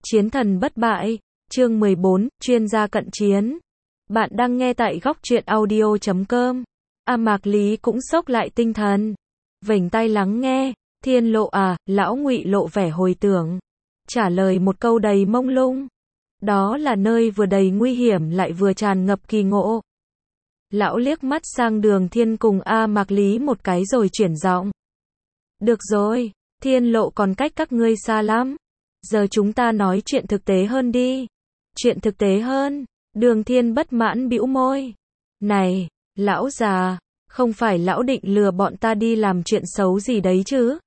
Chiến thần bất bại, chương 14, chuyên gia cận chiến. Bạn đang nghe tại góc truyện audio.com. Mạc Lý cũng sốc lại tinh thần. Vểnh tai lắng nghe, Thiên Lộ à, lão Ngụy lộ vẻ hồi tưởng. Trả lời một câu đầy mông lung. Đó là nơi vừa đầy nguy hiểm lại vừa tràn ngập kỳ ngộ. Lão liếc mắt sang Đường Thiên cùng Mạc Lý một cái rồi chuyển giọng. Được rồi, Thiên Lộ còn cách các ngươi xa lắm. Giờ chúng ta nói chuyện thực tế hơn đi. Chuyện thực tế hơn. Đường Thiên bất mãn bĩu môi. Này, lão già, không phải lão định lừa bọn ta đi làm chuyện xấu gì đấy chứ?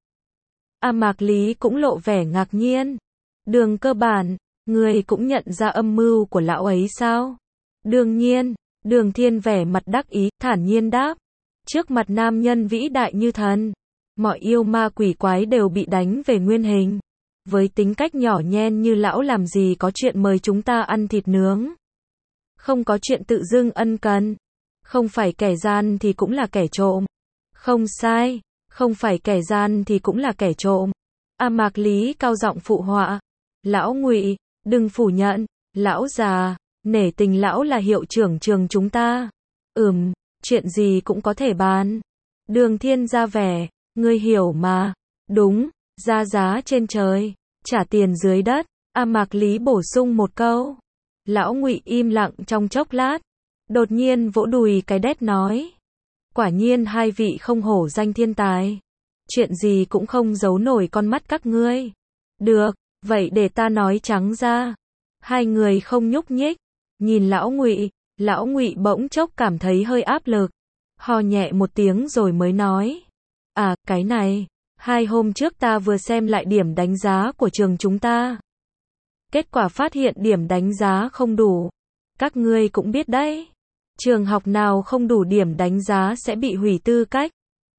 Mạc Lý cũng lộ vẻ ngạc nhiên. Đường cơ bản, người cũng nhận ra âm mưu của lão ấy sao? Đương nhiên, Đường Thiên vẻ mặt đắc ý, thản nhiên đáp. Trước mặt nam nhân vĩ đại như thần, mọi yêu ma quỷ quái đều bị đánh về nguyên hình. Với tính cách nhỏ nhen như lão làm gì có chuyện mời chúng ta ăn thịt nướng. Không có chuyện tự dưng ân cần. Không phải kẻ gian thì cũng là kẻ trộm. Không sai, không phải kẻ gian thì cũng là kẻ trộm. Mạc Lý cao giọng phụ họa. Lão Ngụy, đừng phủ nhận, lão già, nể tình lão là hiệu trưởng trường chúng ta. Chuyện gì cũng có thể bàn. Đường Thiên ra vẻ, ngươi hiểu mà. Đúng, ra giá trên trời, trả tiền dưới đất. Mạc Lý bổ sung một câu. Lão Ngụy im lặng trong chốc lát, đột nhiên vỗ đùi cái đét nói. Quả nhiên hai vị không hổ danh thiên tài. Chuyện gì cũng không giấu nổi con mắt các ngươi. Được, vậy để ta nói trắng ra. Hai người không nhúc nhích, nhìn Lão Ngụy bỗng chốc cảm thấy hơi áp lực. Ho nhẹ một tiếng rồi mới nói. Cái này, 2 hôm trước ta vừa xem lại điểm đánh giá của trường chúng ta. Kết quả phát hiện điểm đánh giá không đủ. Các ngươi cũng biết đấy. Trường học nào không đủ điểm đánh giá sẽ bị hủy tư cách.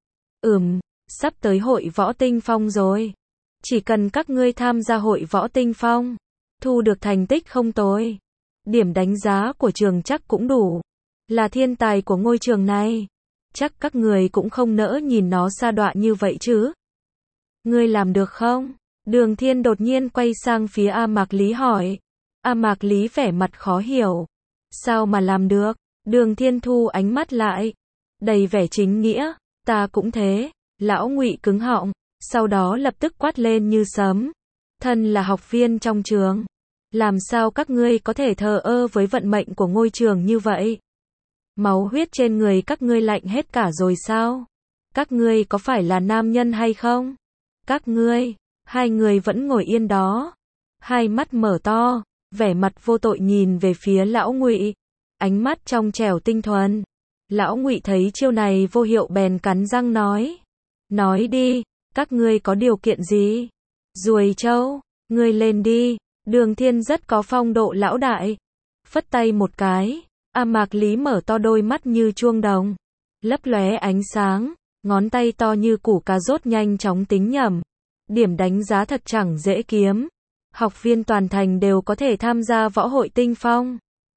Sắp tới hội võ tinh phong rồi. Chỉ cần các ngươi tham gia hội võ tinh phong, thu được thành tích không tồi, điểm đánh giá của trường chắc cũng đủ. Là thiên tài của ngôi trường này. Chắc các người cũng không nỡ nhìn nó sa đọa như vậy chứ. Ngươi làm được không? Đường Thiên đột nhiên quay sang phía Mạc Lý hỏi. Mạc Lý vẻ mặt khó hiểu. Sao mà làm được? Đường Thiên thu ánh mắt lại, đầy vẻ chính nghĩa. Ta cũng thế. Lão Ngụy cứng họng, sau đó lập tức quát lên như sấm. Thân là học viên trong trường, làm sao các ngươi có thể thờ ơ với vận mệnh của ngôi trường như vậy? Máu huyết trên người các ngươi lạnh hết cả rồi sao? Các ngươi có phải là nam nhân hay không? Các ngươi, hai người vẫn ngồi yên đó, hai mắt mở to, vẻ mặt vô tội nhìn về phía Lão Ngụy, ánh mắt trong trẻo tinh thuần. Lão Ngụy thấy chiêu này vô hiệu bèn cắn răng nói. Nói đi, các ngươi có điều kiện gì? Ruồi trâu, ngươi lên đi. Đường Thiên rất có phong độ lão đại. Phất tay một cái, Mạc Lý mở to đôi mắt như chuông đồng, lấp lóe ánh sáng, ngón tay to như củ cà rốt nhanh chóng tính nhẩm. Điểm đánh giá thật chẳng dễ kiếm. Học viên toàn thành đều có thể tham gia võ hội tinh phong.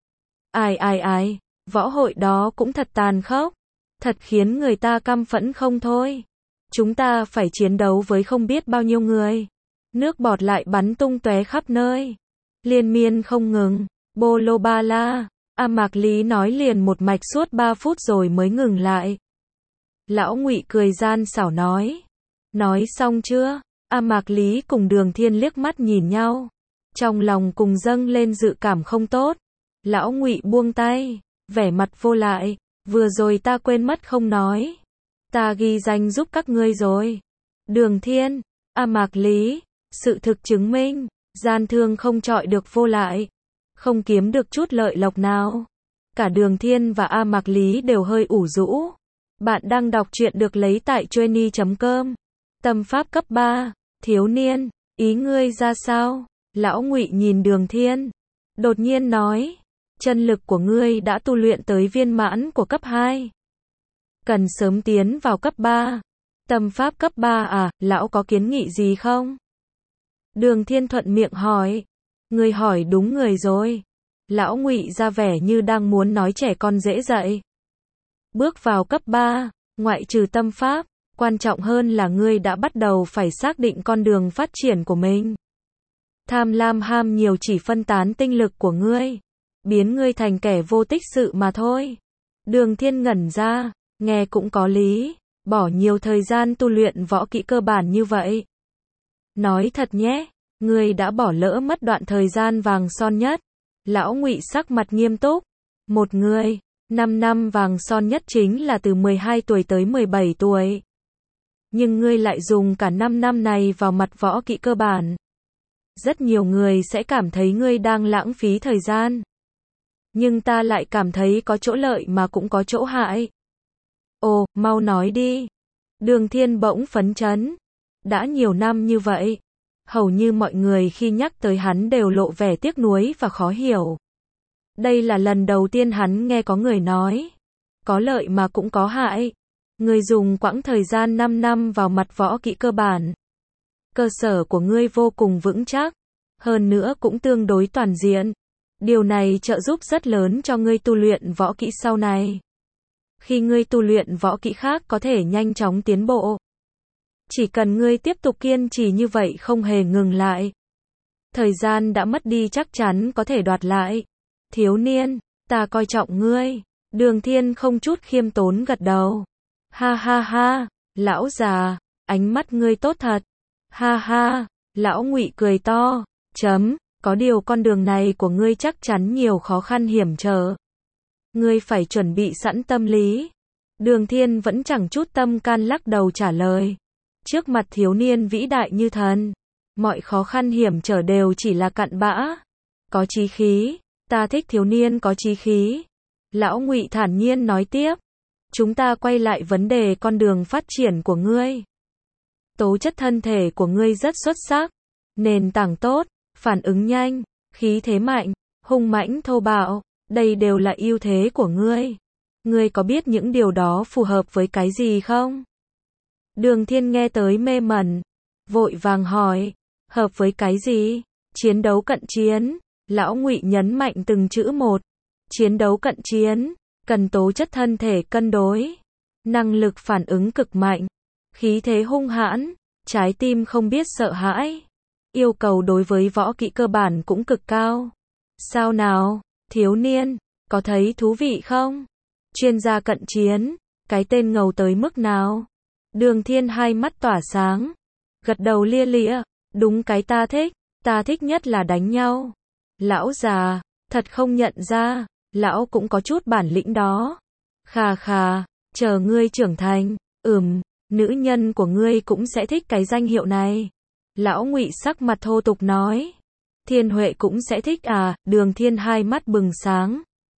Ai, võ hội đó cũng thật tàn khốc. Thật khiến người ta căm phẫn không thôi. Chúng ta phải chiến đấu với không biết bao nhiêu người. Nước bọt lại bắn tung tóe khắp nơi. Liên miên không ngừng. Bô lô ba la. Mạc Lý nói liền một mạch suốt 3 phút rồi mới ngừng lại. Lão Ngụy cười gian xảo nói. Nói xong chưa? Mạc Lý cùng Đường Thiên liếc mắt nhìn nhau. Trong lòng cùng dâng lên dự cảm không tốt. Lão Ngụy buông tay, vẻ mặt vô lại. Vừa rồi ta quên mất không nói. Ta ghi danh giúp các ngươi rồi. Đường Thiên, Mạc Lý, sự thực chứng minh, gian thương không chọi được vô lại. Không kiếm được chút lợi lộc nào. Cả Đường Thiên và Mạc Lý đều hơi ủ rũ. Bạn đang đọc truyện được lấy tại Joenie.com. Tâm pháp cấp 3, thiếu niên, ý ngươi ra sao? Lão Ngụy nhìn Đường Thiên, đột nhiên nói. Chân lực của ngươi đã tu luyện tới viên mãn của cấp 2. Cần sớm tiến vào cấp 3. Tâm pháp cấp 3 lão có kiến nghị gì không? Đường Thiên thuận miệng hỏi. Ngươi hỏi đúng người rồi. Lão Ngụy ra vẻ như đang muốn nói trẻ con dễ dạy. Bước vào cấp 3, ngoại trừ tâm pháp, quan trọng hơn là ngươi đã bắt đầu phải xác định con đường phát triển của mình. Tham lam ham nhiều chỉ phân tán tinh lực của ngươi, biến ngươi thành kẻ vô tích sự mà thôi. Đường Thiên ngẩn ra, nghe cũng có lý, bỏ nhiều thời gian tu luyện võ kỹ cơ bản như vậy. Nói thật nhé, ngươi đã bỏ lỡ mất đoạn thời gian vàng son nhất. Lão Ngụy sắc mặt nghiêm túc. Một người, 5 năm vàng son nhất chính là từ 12 tuổi tới 17 tuổi. Nhưng ngươi lại dùng cả 5 năm này vào mặt võ kỹ cơ bản. Rất nhiều người sẽ cảm thấy ngươi đang lãng phí thời gian. Nhưng ta lại cảm thấy có chỗ lợi mà cũng có chỗ hại. Ồ, mau nói đi. Đường Thiên bỗng phấn chấn. Đã nhiều năm như vậy, hầu như mọi người khi nhắc tới hắn đều lộ vẻ tiếc nuối và khó hiểu. Đây là lần đầu tiên hắn nghe có người nói, có lợi mà cũng có hại. Ngươi dùng quãng thời gian 5 năm vào mặt võ kỹ cơ bản. Cơ sở của ngươi vô cùng vững chắc, hơn nữa cũng tương đối toàn diện. Điều này trợ giúp rất lớn cho ngươi tu luyện võ kỹ sau này. Khi ngươi tu luyện võ kỹ khác có thể nhanh chóng tiến bộ. Chỉ cần ngươi tiếp tục kiên trì như vậy không hề ngừng lại. Thời gian đã mất đi chắc chắn có thể đoạt lại. Thiếu niên, ta coi trọng ngươi. Đường Thiên không chút khiêm tốn gật đầu. Ha ha ha, lão già, ánh mắt ngươi tốt thật. Ha ha, lão Ngụy cười to. Có điều con đường này của ngươi chắc chắn nhiều khó khăn hiểm trở. Ngươi phải chuẩn bị sẵn tâm lý. Đường Thiên vẫn chẳng chút tâm can lắc đầu trả lời. Trước mặt thiếu niên vĩ đại như thần, mọi khó khăn hiểm trở đều chỉ là cặn bã. Có chí khí, ta thích thiếu niên có chí khí. Lão Ngụy thản nhiên nói tiếp. Chúng ta quay lại vấn đề con đường phát triển của ngươi. Tố chất thân thể của ngươi rất xuất sắc, nền tảng tốt, phản ứng nhanh, khí thế mạnh, hung mãnh thô bạo, đây đều là ưu thế của ngươi. Ngươi có biết những điều đó phù hợp với cái gì không? Đường Thiên nghe tới mê mẩn, vội vàng hỏi, hợp với cái gì? Chiến đấu cận chiến. Lão Ngụy nhấn mạnh từng chữ một. Chiến đấu cận chiến, cần tố chất thân thể cân đối, năng lực phản ứng cực mạnh, khí thế hung hãn, trái tim không biết sợ hãi. Yêu cầu đối với võ kỹ cơ bản cũng cực cao. Sao nào, thiếu niên, có thấy thú vị không? Chuyên gia cận chiến, cái tên ngầu tới mức nào? Đường Thiên hai mắt tỏa sáng, gật đầu lia lịa, đúng cái ta thích nhất là đánh nhau. Lão già, thật không nhận ra, lão cũng có chút bản lĩnh đó. Khà khà, chờ ngươi trưởng thành, nữ nhân của ngươi cũng sẽ thích cái danh hiệu này. Lão Ngụy sắc mặt thô tục nói. Thiên Huệ cũng sẽ thích à? Đường Thiên hai mắt bừng sáng.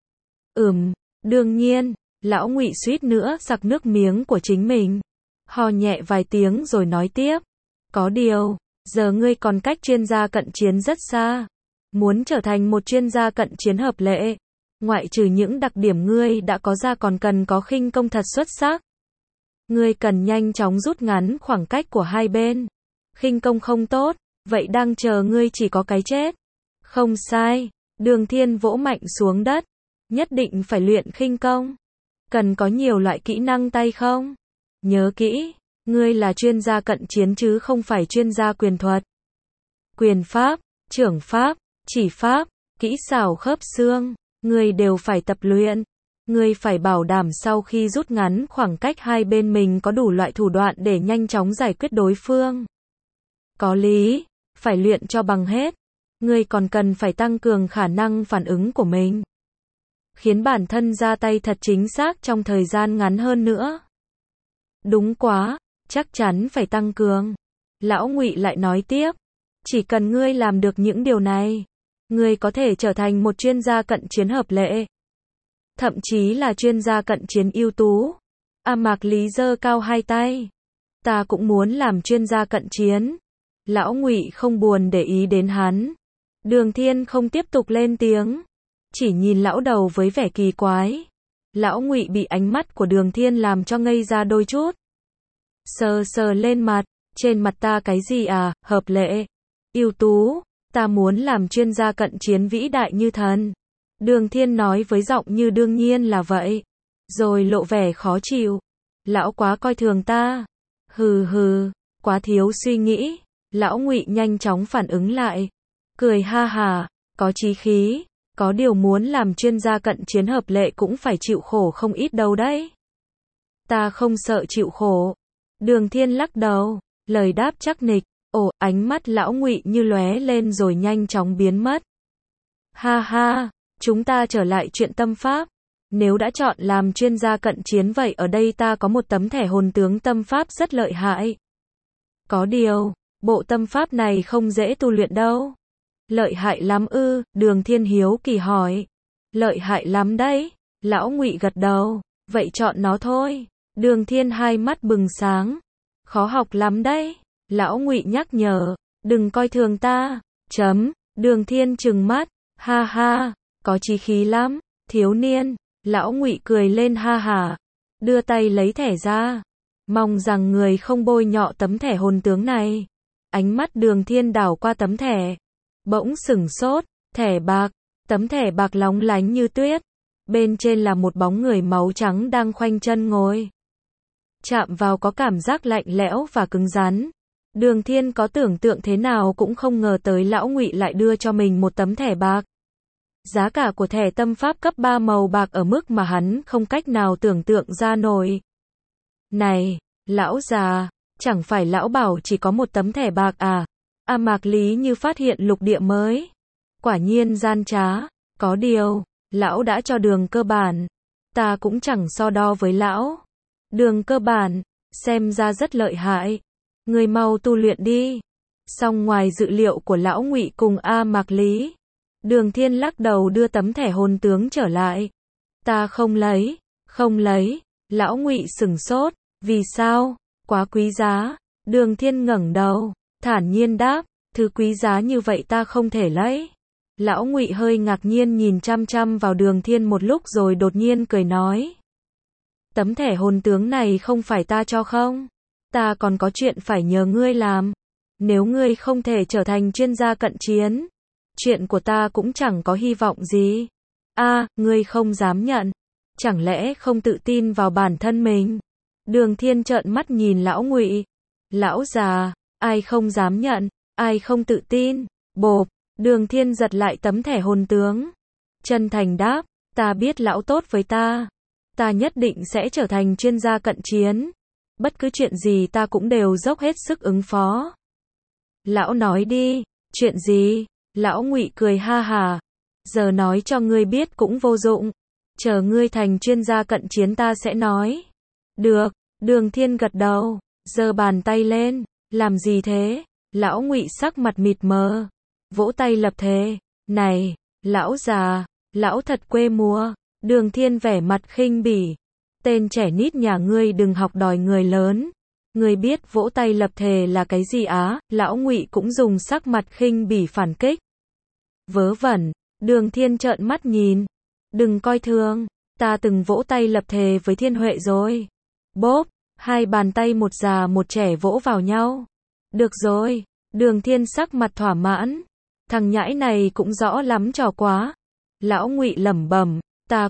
Đương nhiên. Lão Ngụy suýt nữa sặc nước miếng của chính mình. Ho nhẹ vài tiếng rồi nói tiếp. Có điều, giờ ngươi còn cách chuyên gia cận chiến rất xa. Muốn trở thành một chuyên gia cận chiến hợp lệ, ngoại trừ những đặc điểm ngươi đã có ra còn cần có khinh công thật xuất sắc. Ngươi cần nhanh chóng rút ngắn khoảng cách của hai bên. Khinh công không tốt, vậy đang chờ ngươi chỉ có cái chết. Không sai, Đường Thiên vỗ mạnh xuống đất. Nhất định phải luyện khinh công. Cần có nhiều loại kỹ năng tay không? Nhớ kỹ, ngươi là chuyên gia cận chiến chứ không phải chuyên gia quyền thuật. Quyền pháp, trưởng pháp, chỉ pháp, kỹ xảo khớp xương, ngươi đều phải tập luyện. Ngươi phải bảo đảm sau khi rút ngắn khoảng cách hai bên mình có đủ loại thủ đoạn để nhanh chóng giải quyết đối phương. Có lý, phải luyện cho bằng hết. Ngươi còn cần phải tăng cường khả năng phản ứng của mình. Khiến bản thân ra tay thật chính xác trong thời gian ngắn hơn nữa. Đúng quá, chắc chắn phải tăng cường. Lão Ngụy lại nói tiếp. Chỉ cần ngươi làm được những điều này, ngươi có thể trở thành một chuyên gia cận chiến hợp lệ. Thậm chí là chuyên gia cận chiến ưu tú. Mạc Lý giơ cao hai tay. Ta cũng muốn làm chuyên gia cận chiến. Lão Ngụy không buồn để ý đến hắn. Đường Thiên không tiếp tục lên tiếng, chỉ nhìn lão đầu với vẻ kỳ quái. Lão Ngụy bị ánh mắt của Đường Thiên làm cho ngây ra đôi chút. Sờ sờ lên mặt, trên mặt ta cái gì à? Hợp lệ, ưu tú, ta muốn làm chuyên gia cận chiến vĩ đại như thần. Đường Thiên nói với giọng như đương nhiên là vậy, rồi lộ vẻ khó chịu. Lão quá coi thường ta. Hừ hừ, quá thiếu suy nghĩ. Lão Ngụy nhanh chóng phản ứng lại. cười ha hà, có chí khí, có điều muốn làm chuyên gia cận chiến hợp lệ cũng phải chịu khổ không ít đâu đấy. Ta không sợ chịu khổ. Đường Thiên lắc đầu, lời đáp chắc nịch. Ồ, ánh mắt lão Ngụy như lóe lên rồi nhanh chóng biến mất. Ha ha, chúng ta trở lại chuyện tâm pháp. Nếu đã chọn làm chuyên gia cận chiến vậy ở đây ta có một tấm thẻ hồn tướng tâm pháp rất lợi hại. Có điều, bộ tâm pháp này không dễ tu luyện đâu. Lợi hại lắm ư? Đường Thiên hiếu kỳ hỏi. Lợi hại lắm đấy. Lão Ngụy gật đầu. Vậy chọn nó thôi. Đường Thiên hai mắt bừng sáng. Khó học lắm đấy. Lão Ngụy nhắc nhở. Đừng coi thường ta. Đường Thiên trừng mắt. Ha ha, có chí khí lắm, thiếu niên. Lão Ngụy cười lên ha hả. Đưa tay lấy thẻ ra. Mong rằng người không bôi nhọ tấm thẻ hồn tướng này. Ánh mắt Đường Thiên đảo qua tấm thẻ. Bỗng sửng sốt. Thẻ bạc. Tấm thẻ bạc lóng lánh như tuyết. Bên trên là một bóng người máu trắng đang khoanh chân ngồi. Chạm vào có cảm giác lạnh lẽo và cứng rắn. Đường Thiên có tưởng tượng thế nào cũng không ngờ tới lão Ngụy lại đưa cho mình một tấm thẻ bạc. Giá cả của thẻ tâm pháp cấp 3 màu bạc ở mức mà hắn không cách nào tưởng tượng ra nổi. Này, lão già, chẳng phải lão bảo chỉ có một tấm thẻ bạc à? A Mạc Lý như phát hiện lục địa mới. Quả nhiên gian trá, có điều, lão đã cho đường cơ bản. Ta cũng chẳng so đo với lão. Đường cơ bản, xem ra rất lợi hại. Người mau tu luyện đi. Song ngoài dự liệu của lão Ngụy cùng A Mạc Lý, Đường Thiên lắc đầu đưa tấm thẻ hồn tướng trở lại. Ta không lấy. Lão Ngụy sửng sốt. Vì sao? Quá quý giá. Đường Thiên ngẩng đầu, thản nhiên đáp, thứ quý giá như vậy ta không thể lấy. Lão Ngụy hơi ngạc nhiên nhìn chăm chăm vào Đường Thiên một lúc rồi đột nhiên cười nói. Tấm thẻ hồn tướng này không phải ta cho không? Ta còn có chuyện phải nhờ ngươi làm. Nếu ngươi không thể trở thành chuyên gia cận chiến, chuyện của ta cũng chẳng có hy vọng gì. Ngươi không dám nhận. Chẳng lẽ không tự tin vào bản thân mình? Đường Thiên trợn mắt nhìn lão Ngụy. Lão già, ai không dám nhận, ai không tự tin? Bộp, Đường Thiên giật lại tấm thẻ hồn tướng. Chân thành đáp, ta biết lão tốt với ta. Ta nhất định sẽ trở thành chuyên gia cận chiến. Bất cứ chuyện gì ta cũng đều dốc hết sức ứng phó. Lão nói đi, chuyện gì? Lão Ngụy cười ha hà. Giờ nói cho ngươi biết cũng vô dụng. Chờ ngươi thành chuyên gia cận chiến ta sẽ nói. Được, Đường Thiên gật đầu, giơ bàn tay lên. Làm gì thế? Lão Ngụy sắc mặt mịt mờ. Vỗ tay lập thề. Này, lão già, lão thật quê mùa. Đường Thiên vẻ mặt khinh bỉ. Tên trẻ nít nhà ngươi đừng học đòi người lớn. Ngươi biết vỗ tay lập thề là cái gì á? Lão Ngụy cũng dùng sắc mặt khinh bỉ phản kích. Vớ vẩn, Đường Thiên trợn mắt nhìn. Đừng coi thường, ta từng vỗ tay lập thề với Thiên Huệ rồi. Bốp, hai bàn tay một già một trẻ vỗ vào nhau. Được rồi, Đường Thiên sắc mặt thỏa mãn. Thằng nhãi này cũng rõ lắm trò quá. Lão Ngụy lẩm bẩm, ta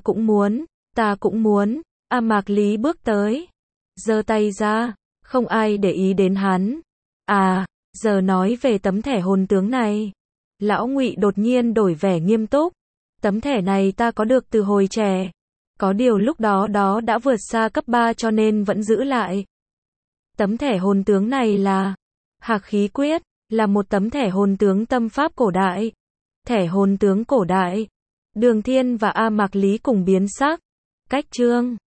cũng muốn. A Mạc Lý bước tới, giơ tay ra, không ai để ý đến hắn. Giờ nói về tấm thẻ hồn tướng này. Lão Ngụy đột nhiên đổi vẻ nghiêm túc. Tấm thẻ này ta có được từ hồi trẻ. Có điều lúc đó đã vượt xa cấp 3 cho nên vẫn giữ lại. Tấm thẻ hồn tướng này là Hạc Khí Quyết, là một tấm thẻ hồn tướng tâm pháp cổ đại. Thẻ hồn tướng cổ đại. Đường Thiên và A Mạc Lý cùng biến sắc. Cách chương